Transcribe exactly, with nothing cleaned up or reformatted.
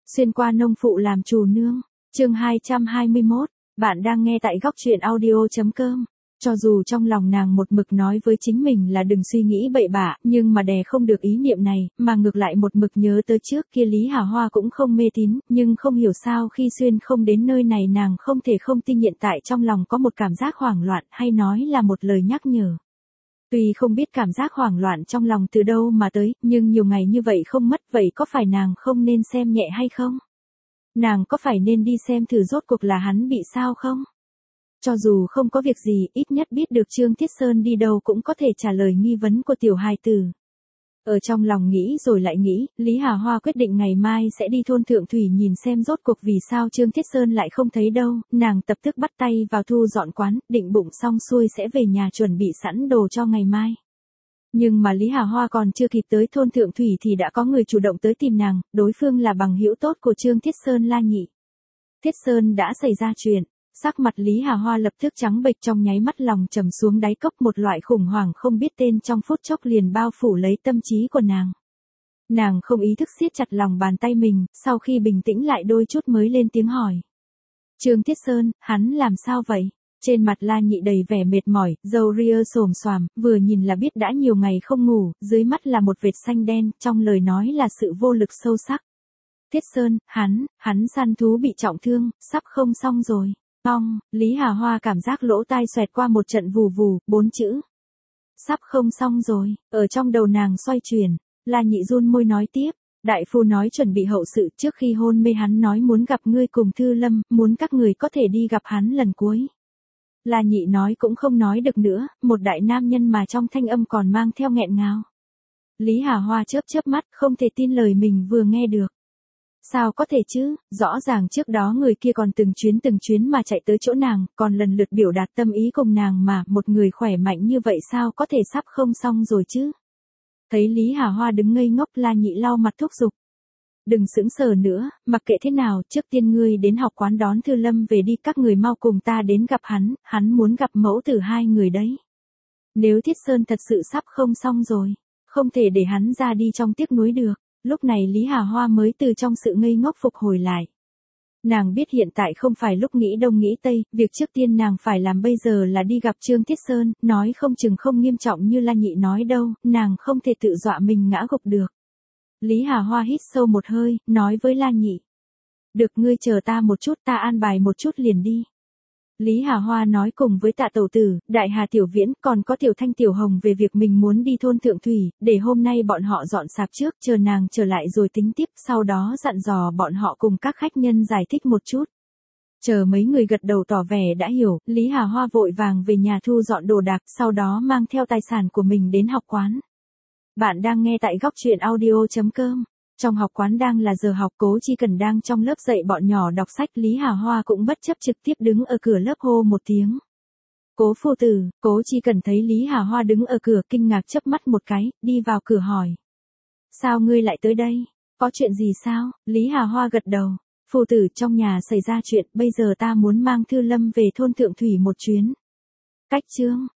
Xuyên qua nông phụ làm chủ nương. Chương hai trăm hai mươi mốt. Bạn đang nghe tại góc truyện audio chấm com. Cho dù trong lòng nàng một mực nói với chính mình là đừng suy nghĩ bậy bạ, nhưng mà đè không được ý niệm này, mà ngược lại một mực nhớ tới trước kia Lý Hà Hoa cũng không mê tín, nhưng không hiểu sao khi xuyên không đến nơi này nàng không thể không tin hiện tại trong lòng có một cảm giác hoảng loạn, hay nói là một lời nhắc nhở. Tuy không biết cảm giác hoảng loạn trong lòng từ đâu mà tới, nhưng nhiều ngày như vậy không mất, vậy có phải nàng không nên xem nhẹ hay không? Nàng có phải nên đi xem thử rốt cuộc là hắn bị sao không? Cho dù không có việc gì, ít nhất biết được Trương Thiết Sơn đi đâu cũng có thể trả lời nghi vấn của tiểu hài tử. Ở trong lòng nghĩ rồi lại nghĩ, Lý Hà Hoa quyết định ngày mai sẽ đi thôn Thượng Thủy nhìn xem rốt cuộc vì sao Trương Thiết Sơn lại không thấy đâu, nàng tập tức bắt tay vào thu dọn quán, định bụng xong xuôi sẽ về nhà chuẩn bị sẵn đồ cho ngày mai. Nhưng mà Lý Hà Hoa còn chưa kịp tới thôn Thượng Thủy thì đã có người chủ động tới tìm nàng, đối phương là bằng hữu tốt của Trương Thiết Sơn La Nhị. Thiết Sơn đã xảy ra chuyện. Sắc mặt Lý Hà Hoa lập tức trắng bệch, trong nháy mắt lòng trầm xuống đáy cốc, một loại khủng hoảng không biết tên trong phút chốc liền bao phủ lấy tâm trí của nàng. Nàng không ý thức siết chặt lòng bàn tay mình, sau khi bình tĩnh lại đôi chút mới lên tiếng hỏi. Trương Thiết Sơn, hắn làm sao vậy? Trên mặt La Nhị đầy vẻ mệt mỏi, râu ria xồm xoàm, vừa nhìn là biết đã nhiều ngày không ngủ, dưới mắt là một vệt xanh đen, trong lời nói là sự vô lực sâu sắc. Thiết Sơn, hắn, hắn săn thú bị trọng thương, sắp không xong rồi. Xong, Lý Hà Hoa cảm giác lỗ tai xoẹt qua một trận vù vù, bốn chữ. Sắp không xong rồi, ở trong đầu nàng xoay chuyển, La Nhị run môi nói tiếp, đại phu nói chuẩn bị hậu sự, trước khi hôn mê hắn nói muốn gặp ngươi cùng Thư Lâm, muốn các người có thể đi gặp hắn lần cuối. La Nhị nói cũng không nói được nữa, một đại nam nhân mà trong thanh âm còn mang theo nghẹn ngào. Lý Hà Hoa chớp chớp mắt, không thể tin lời mình vừa nghe được. Sao có thể chứ, rõ ràng trước đó người kia còn từng chuyến từng chuyến mà chạy tới chỗ nàng, còn lần lượt biểu đạt tâm ý cùng nàng mà, một người khỏe mạnh như vậy sao có thể sắp không xong rồi chứ. Thấy Lý Hà Hoa đứng ngây ngốc, La Nhị lau mặt thúc giục. Đừng sững sờ nữa, mặc kệ thế nào, trước tiên ngươi đến học quán đón Thư Lâm về đi, các người mau cùng ta đến gặp hắn, hắn muốn gặp mẫu tử hai người đấy. Nếu Thiết Sơn thật sự sắp không xong rồi, không thể để hắn ra đi trong tiếc nuối được. Lúc này Lý Hà Hoa mới từ trong sự ngây ngốc phục hồi lại. Nàng biết hiện tại không phải lúc nghĩ đông nghĩ tây, việc trước tiên nàng phải làm bây giờ là đi gặp Trương Thiết Sơn, nói không chừng không nghiêm trọng như La Nhị nói đâu, nàng không thể tự dọa mình ngã gục được. Lý Hà Hoa hít sâu một hơi, nói với La Nhị. Được, ngươi chờ ta một chút, ta an bài một chút liền đi. Lý Hà Hoa nói cùng với Tạ Tẩu Tử, Đại Hà Tiểu Viễn, còn có Tiểu Thanh Tiểu Hồng về việc mình muốn đi thôn Thượng Thủy, để hôm nay bọn họ dọn sạp trước, chờ nàng trở lại rồi tính tiếp, sau đó dặn dò bọn họ cùng các khách nhân giải thích một chút. Chờ mấy người gật đầu tỏ vẻ đã hiểu, Lý Hà Hoa vội vàng về nhà thu dọn đồ đạc, sau đó mang theo tài sản của mình đến học quán. Bạn đang nghe tại góc truyện audio chấm com. Trong học quán đang là giờ học, Cố Chi Cần đang trong lớp dạy bọn nhỏ đọc sách, Lý Hà Hoa cũng bất chấp trực tiếp đứng ở cửa lớp hô một tiếng. Cố phu tử, Cố Chi Cần thấy Lý Hà Hoa đứng ở cửa kinh ngạc chớp mắt một cái, đi vào cửa hỏi. Sao ngươi lại tới đây? Có chuyện gì sao? Lý Hà Hoa gật đầu. Phu tử, trong nhà xảy ra chuyện, bây giờ ta muốn mang Thư Lâm về thôn Thượng Thủy một chuyến. Cách Trương,